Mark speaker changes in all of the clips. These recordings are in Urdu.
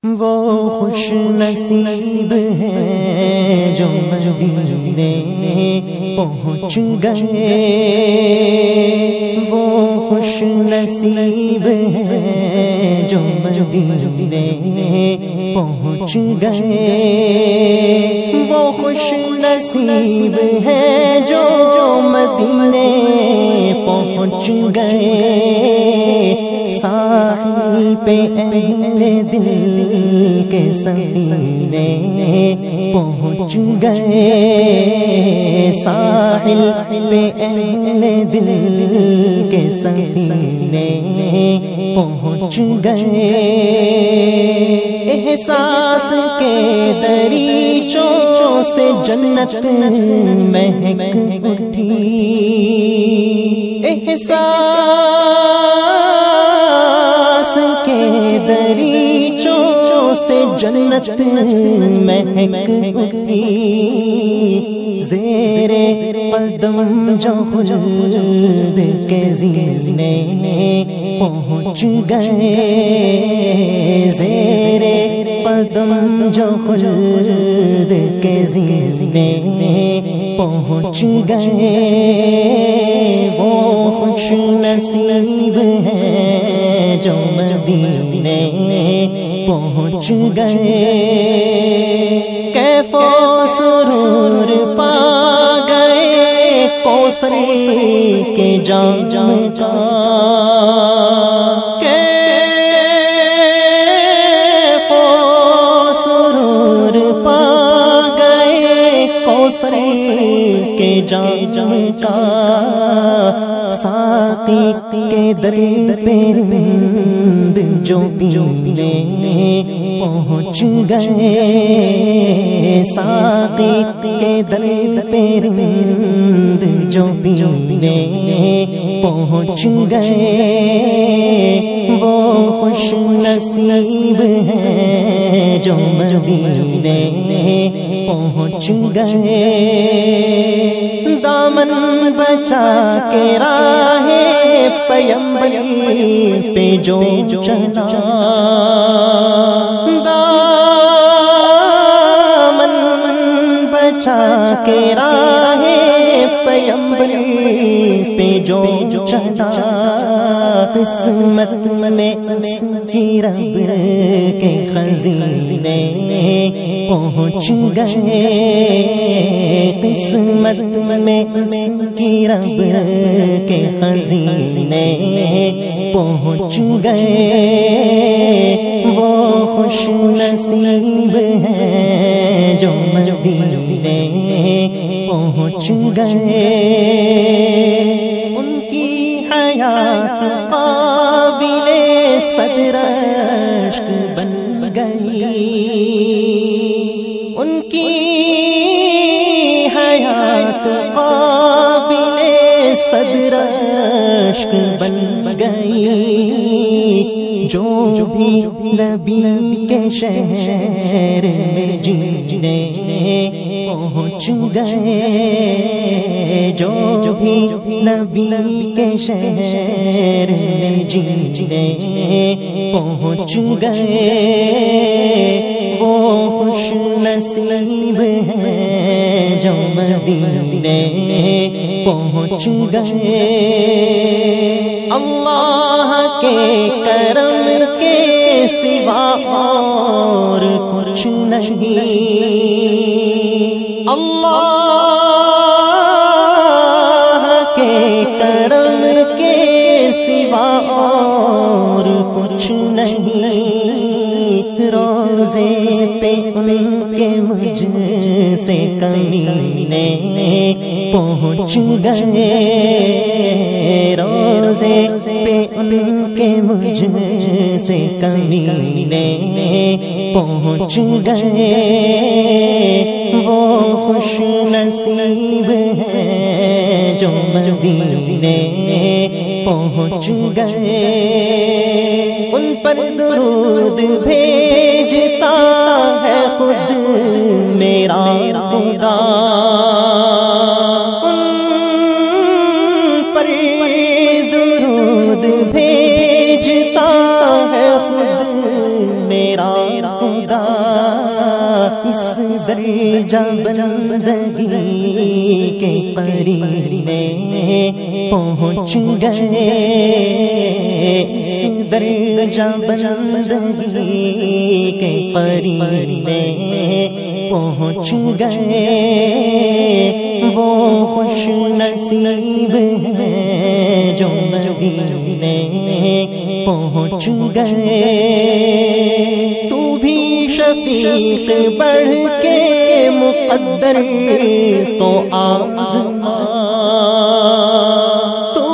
Speaker 1: وہ خوش نصیب ہیں جو مدینے پہنچ گئے، وہ خوش نصیب ہیں جو مدینے پہنچ گئے، وہ خوش نصیب ہیں جو مدینے پہنچ گئے، ساحل پہ اہل دل کے سفینے پہنچ گئے، ساحل پہ اہل دل کے سفینے پہنچ گئے، احساس کے دریچوں سے جنت مہک اٹھی، دریچوں سے جنت مہک اٹھی، زیر قدم جو خلد کے زینے پہنچ گئے، زیر قدم جو خلد کے زینے پہنچ گئے، وہ خوش نصیب ہیں جو مدینے پہنچ گئے، کیف و سرور پا گئے کوثر کے جام کا، کیف و سرور پا گئے کوثر کے جام کا، ساقی کے در پہ رند جو پینے پہنچ گئے، ساقی کے در پہ رند جو پینے پہنچ گئے، وہ خوش نصیب ہیں جو مدینے پہنچ گئے، دامن بچا کے راہ پیمبر پہ جو چلا، دامن بچا کے راہ پیمبر پہ جو چلا، قسمت میں کی رب کے خزینے پہنچ گئے، قسمت میں کی رب کے خزینے پہنچ گئے، وہ خوش نصیب ہیں جو مدینے پہنچ گئے، ان کی حیات قابل صدر اشک بن گئی، ان کی حیات قابل صدر اشک بن گئی، جو بھی نبی کے شہر میں جینے پہنچ گئے، جو بھی نبی کے شہر میں جینے پہنچ گئے، وہ خوش نصیب ہیں جو مدینے پہنچ گئے، اللہ کے کرم کے سوا اور کچھ نہیں، اللہ کے کرم کے سوا اور کچھ نہیں، روزے پہ ان کے مجھ سے کمینے پہنچ گئے، روزے پہ ان کے مجھ سے کمینے پہنچ گئے، وہ خوش نصیب ہیں جو مدینے پہنچ گئے، ان پر درود بھیجتا ہے خود میرا خدا، ان پر درود بھیجتا ہے خود میرا خدا اس درجہ بندگی کے قرینے پہنچ گئے، اس درجہ بندگی کے قرینے پہنچ گئے، وہ خوش نصیب ہیں جو مدینے پہنچ گئے۔ تو بھی شفیق بڑھ کے مقدر تو آزما، تو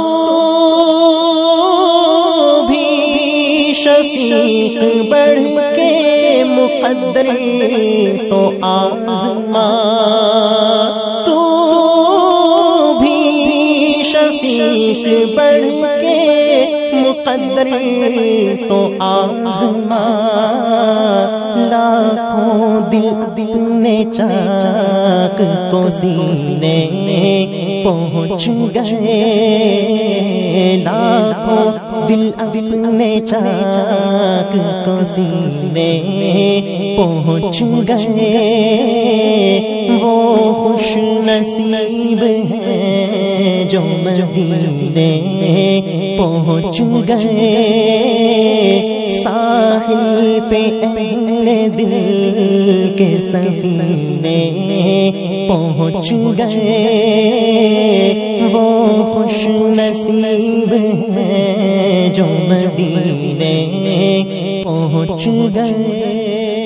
Speaker 1: بھی شفیق بڑھ کے مقدر تو آزما، تو بھی شفیق بڑھ کے مقدر تو آزما، لاکھوں دل نے چاک کو سینے پہنچ گئے، لاکھوں دل نے چاک کو سینے پہنچ گئے، وہ خوش نصیب ہیں جو مدینے پہنچ گئے، ساحل پہ اہل دل کے سفینے پہنچ گئے، وہ خوش نصیب ہیں جو مدینے پہنچ گئے۔